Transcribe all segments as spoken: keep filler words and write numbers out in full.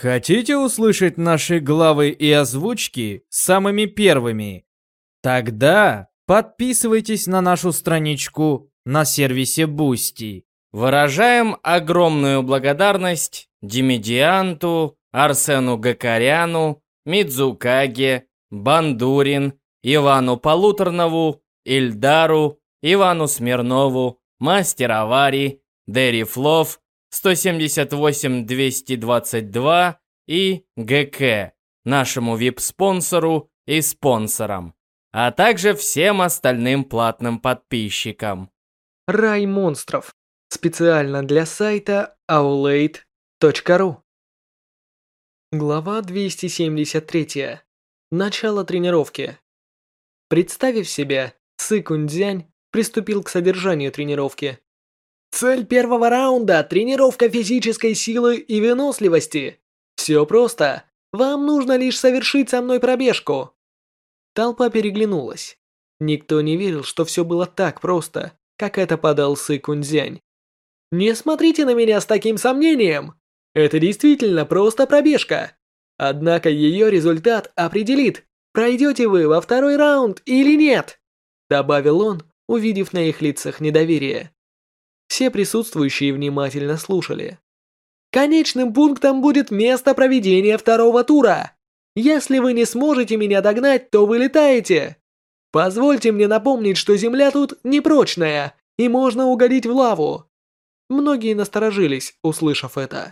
Хотите услышать наши главы и озвучки самыми первыми? Тогда подписывайтесь на нашу страничку на сервисе Boosty. Выражаем огромную благодарность Димедианту, Арсену Гакаряну, Мидзукаге, Бандурин, Ивану Полуторнову, Ильдару, Ивану Смирнову, Мастер Авари, Дэри Флов, сто семьдесят восемь двести двадцать два и ГК, нашему вип-спонсору и спонсорам, а также всем остальным платным подписчикам. Рай монстров. Специально для сайта аулейт точка ру. Глава двести семьдесят три. Начало тренировки. Представив себя, Сы Кунцзянь приступил к содержанию тренировки. Цель первого раунда – тренировка физической силы и выносливости. Все просто. Вам нужно лишь совершить со мной пробежку. Толпа переглянулась. Никто не верил, что все было так просто, как это подал Сы Кунцзянь. Не смотрите на меня с таким сомнением. Это действительно просто пробежка. Однако ее результат определит, пройдете вы во второй раунд или нет, добавил он, увидев на их лицах недоверие. Все присутствующие внимательно слушали. Конечным пунктом будет место проведения второго тура. Если вы не сможете меня догнать, то вылетаете. Позвольте мне напомнить, что земля тут непрочная, и можно угодить в лаву. Многие насторожились, услышав это.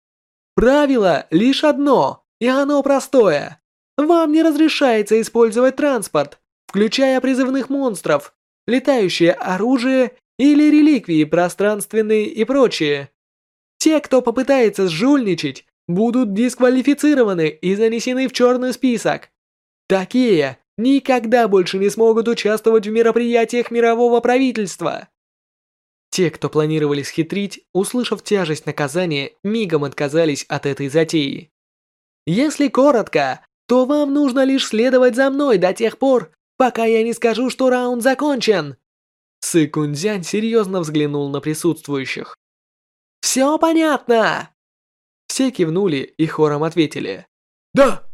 Правило лишь одно, и оно простое. Вам не разрешается использовать транспорт, включая призывных монстров, летающее оружие или реликвии пространственные и прочее. Те, кто попытается сжульничать, будут дисквалифицированы и занесены в черный список. Такие никогда больше не смогут участвовать в мероприятиях мирового правительства. Те, кто планировали схитрить, услышав тяжесть наказания, мигом отказались от этой затеи. Если коротко, то вам нужно лишь следовать за мной до тех пор, пока я не скажу, что раунд закончен. Сы Кунцзянь серьезно взглянул на присутствующих. «Все понятно!» Все кивнули и хором ответили. «Да!»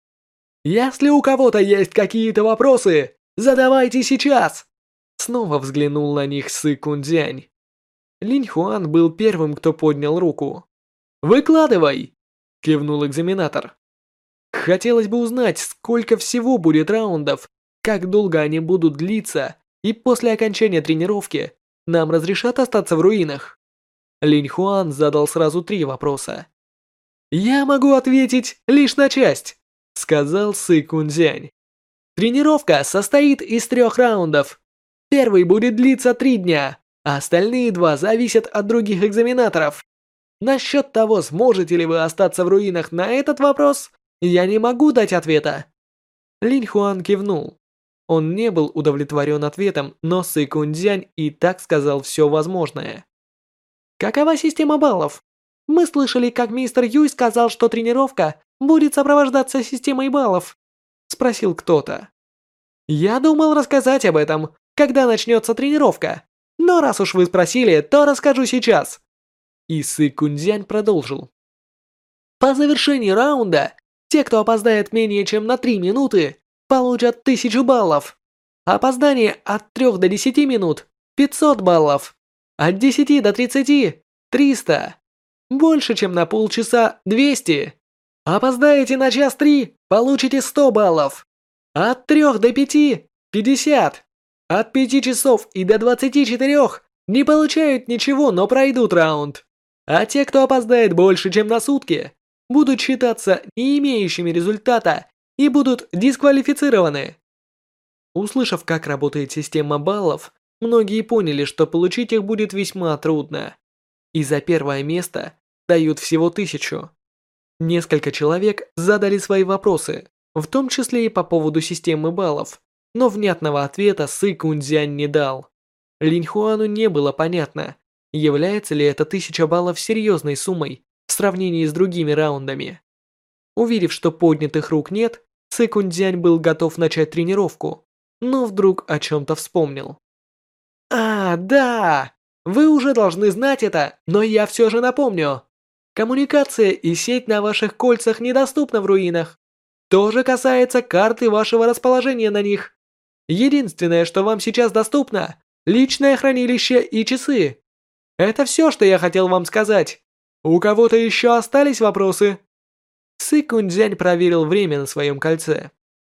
«Если у кого-то есть какие-то вопросы, задавайте сейчас!» Снова взглянул на них Сы Кунцзянь. Линь Хуан был первым, кто поднял руку. «Выкладывай!» – кивнул экзаменатор. Хотелось бы узнать, сколько всего будет раундов, как долго они будут длиться, и после окончания тренировки нам разрешат остаться в руинах. Линь Хуан задал сразу три вопроса. «Я могу ответить лишь на часть», — сказал Сы Кунцзянь. «Тренировка состоит из трех раундов. Первый будет длиться три дня, а остальные два зависят от других экзаменаторов. Насчет того, сможете ли вы остаться в руинах, на этот вопрос я не могу дать ответа». Линь Хуан кивнул. Он не был удовлетворен ответом, но Сы Кунцзянь и так сказал все возможное. «Какова система баллов? Мы слышали, как мистер Юй сказал, что тренировка будет сопровождаться системой баллов», — спросил кто-то. «Я думал рассказать об этом, когда начнется тренировка, но раз уж вы спросили, то расскажу сейчас». И Сы Кунцзянь продолжил. «По завершении раунда, те, кто опоздает менее чем на три минуты, получат тысячу баллов. Опоздание от трёх до десяти минут – пятьсот баллов. От десяти до тридцати – триста. Больше, чем на полчаса – двести. Опоздаете на час три – получите сто баллов. От трёх до пяти – пятьдесят. От пяти часов и до двадцати четырёх не получают ничего, но пройдут раунд. А те, кто опоздает больше, чем на сутки, будут считаться не имеющими результата и будут дисквалифицированы. Услышав, как работает система баллов, многие поняли, что получить их будет весьма трудно. И за первое место дают всего тысячу. Несколько человек задали свои вопросы, в том числе и по поводу системы баллов, но внятного ответа Сы Кунцзянь не дал. Линь Хуану не было понятно, является ли эта тысяча баллов серьезной суммой в сравнении с другими раундами. Увидев, что поднятых рук нет, Сы Кунцзянь был готов начать тренировку, но вдруг о чем-то вспомнил. «А, да! Вы уже должны знать это, но я все же напомню. Коммуникация и сеть на ваших кольцах недоступна в руинах. То же касается карты вашего расположения на них. Единственное, что вам сейчас доступно – личное хранилище и часы. Это все, что я хотел вам сказать. У кого-то еще остались вопросы?» Сы Кунцзянь проверил время на своем кольце.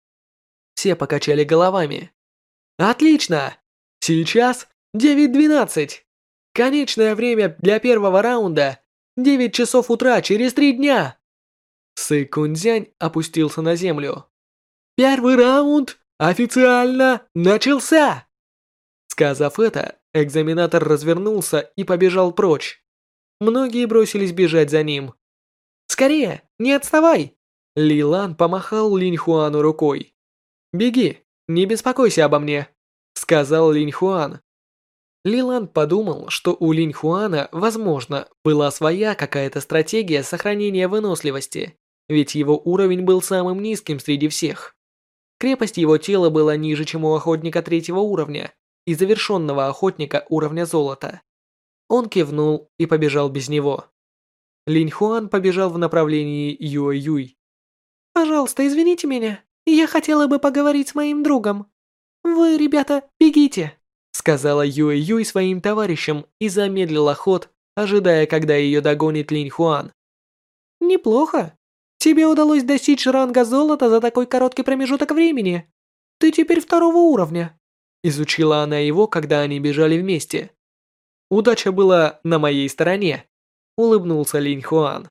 Все покачали головами. «Отлично! Сейчас девять двенадцать. Конечное время для первого раунда – девять часов утра через три дня!» Сы Кунцзянь опустился на землю. «Первый раунд официально начался!» Сказав это, экзаменатор развернулся и побежал прочь. Многие бросились бежать за ним. «Скорее, не отставай!» Ли Лан помахал Линь Хуану рукой. «Беги, не беспокойся обо мне», — сказал Линь Хуан. Ли Лан подумал, что у Линь Хуана, возможно, была своя какая-то стратегия сохранения выносливости, ведь его уровень был самым низким среди всех. Крепость его тела была ниже, чем у охотника третьего уровня и завершенного охотника уровня золота. Он кивнул и побежал без него. Линь Хуан побежал в направлении Юэ-Юй. «Пожалуйста, извините меня. Я хотела бы поговорить с моим другом. Вы, ребята, бегите», сказала Юэ-Юй своим товарищам и замедлила ход, ожидая, когда ее догонит Линь Хуан. «Неплохо. Тебе удалось достичь ранга золота за такой короткий промежуток времени. Ты теперь второго уровня», изучила она его, когда они бежали вместе. «Удача была на моей стороне», улыбнулся Линь Хуан.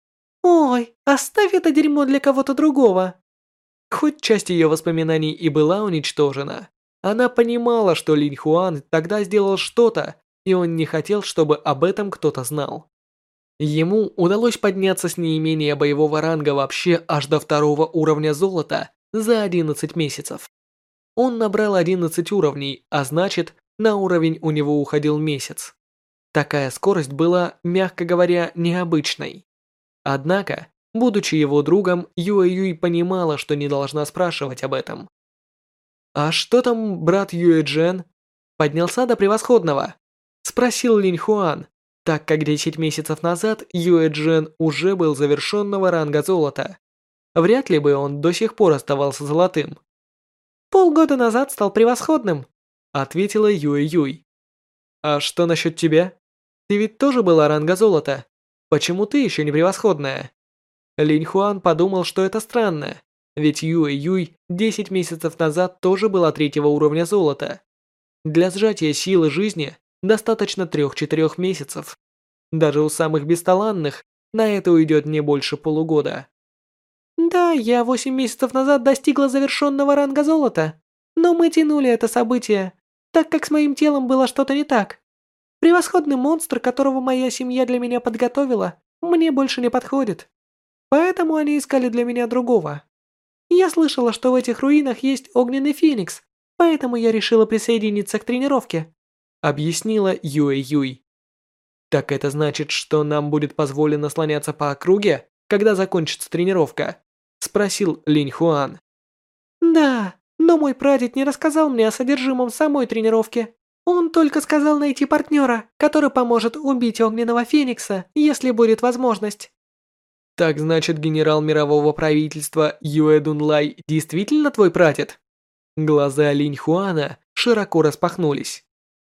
«Ой, оставь это дерьмо для кого-то другого». Хоть часть ее воспоминаний и была уничтожена, она понимала, что Линь Хуан тогда сделал что-то, и он не хотел, чтобы об этом кто-то знал. Ему удалось подняться с неимения боевого ранга вообще аж до второго уровня золота за одиннадцать месяцев. Он набрал одиннадцать уровней, а значит, на уровень у него уходил месяц. Такая скорость была, мягко говоря, необычной. Однако, будучи его другом, Юэ-Юй понимала, что не должна спрашивать об этом. «А что там брат Юэ-Джен? Поднялся до превосходного?» Спросил Линь Хуан, так как десять месяцев назад Юэ-Джен уже был завершенного ранга золота. Вряд ли бы он до сих пор оставался золотым. «Полгода назад стал превосходным», ответила Юэ-Юй. «А что насчет тебя? Ты ведь тоже была ранга золота. Почему ты еще не превосходная?» Линь Хуан подумал, что это странно, ведь Юэ-Юй десять месяцев назад тоже была третьего уровня золота. Для сжатия силы жизни достаточно трех-четырех месяцев. Даже у самых бесталанных на это уйдет не больше полугода. «Да, я восемь месяцев назад достигла завершенного ранга золота, но мы тянули это событие, так как с моим телом было что-то не так. Превосходный монстр, которого моя семья для меня подготовила, мне больше не подходит. Поэтому они искали для меня другого. Я слышала, что в этих руинах есть огненный феникс, поэтому я решила присоединиться к тренировке», объяснила Юэ-Юй. «Так это значит, что нам будет позволено слоняться по округе, когда закончится тренировка?» спросил Линь Хуан. «Да, но мой прадед не рассказал мне о содержимом самой тренировки. Он только сказал найти партнера, который поможет убить огненного феникса, если будет возможность». «Так значит, генерал мирового правительства Юэ Дунлай действительно твой прадед?» Глаза Линь Хуана широко распахнулись.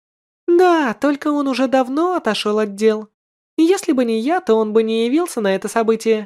«Да, только он уже давно отошел от дел. Если бы не я, то он бы не явился на это событие».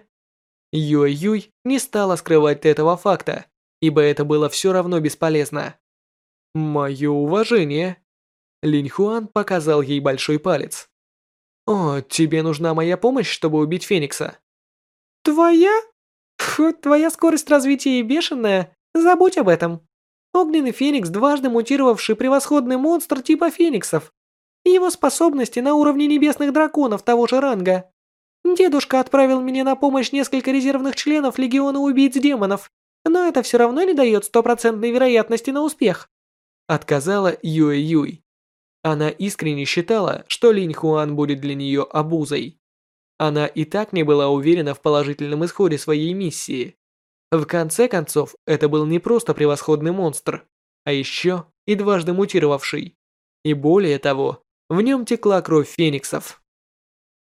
Юэ-Юй не стала скрывать этого факта, ибо это было все равно бесполезно. «Мое уважение». Линь Хуан показал ей большой палец. «О, тебе нужна моя помощь, чтобы убить Феникса?» «Твоя? Фу, твоя скорость развития бешеная, забудь об этом. Огненный Феникс, дважды мутировавший превосходный монстр типа Фениксов. Его способности на уровне небесных драконов того же ранга. Дедушка отправил мне на помощь несколько резервных членов Легиона убийц демонов, но это все равно не дает стопроцентной вероятности на успех», отказала Юэ-Юй. Она искренне считала, что Линь Хуан будет для нее обузой. Она и так не была уверена в положительном исходе своей миссии. В конце концов, это был не просто превосходный монстр, а еще и дважды мутировавший. И более того, в нем текла кровь фениксов.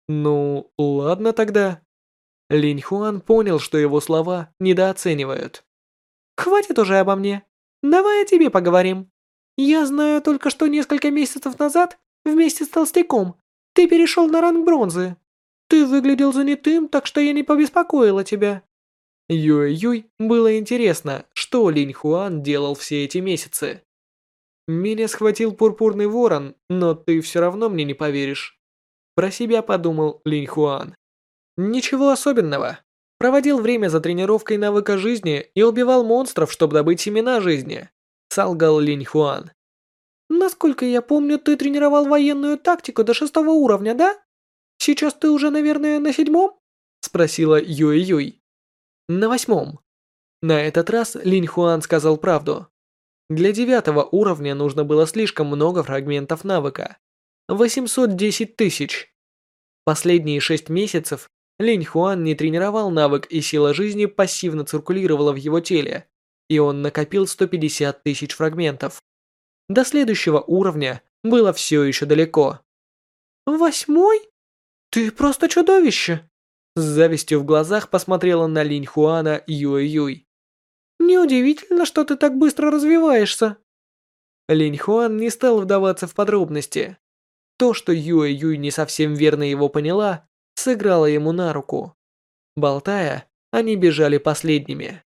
Ну, ладно тогда. Линь Хуан понял, что его слова недооценивают. Хватит уже обо мне. Давай о тебе поговорим. Я знаю только, что несколько месяцев назад, вместе с Толстяком, ты перешел на ранг бронзы. Ты выглядел занятым, так что я не побеспокоила тебя. Юй-Юй было интересно, что Линь Хуан делал все эти месяцы. Меня схватил пурпурный ворон, но ты все равно мне не поверишь. Про себя подумал Линь Хуан. Ничего особенного. Проводил время за тренировкой навыка жизни и убивал монстров, чтобы добыть семена жизни. Солгал Линь Хуан. Насколько я помню, ты тренировал военную тактику до шестого уровня, да? Сейчас ты уже, наверное, на седьмом? Спросила Юй-Юй. На восьмом. На этот раз Линь Хуан сказал правду. Для девятого уровня нужно было слишком много фрагментов навыка. восемьсот десять тысяч. Последние шесть месяцев Линь Хуан не тренировал навык, и сила жизни пассивно циркулировала в его теле, и он накопил сто пятьдесят тысяч фрагментов. До следующего уровня было все еще далеко. «Восьмой? Ты просто чудовище!» С завистью в глазах посмотрела на Линь Хуана Юй-Юй. «Неудивительно, что ты так быстро развиваешься». Линь Хуан не стал вдаваться в подробности. То, что Юй-Юй не совсем верно его поняла, сыграло ему на руку. Болтая, они бежали последними.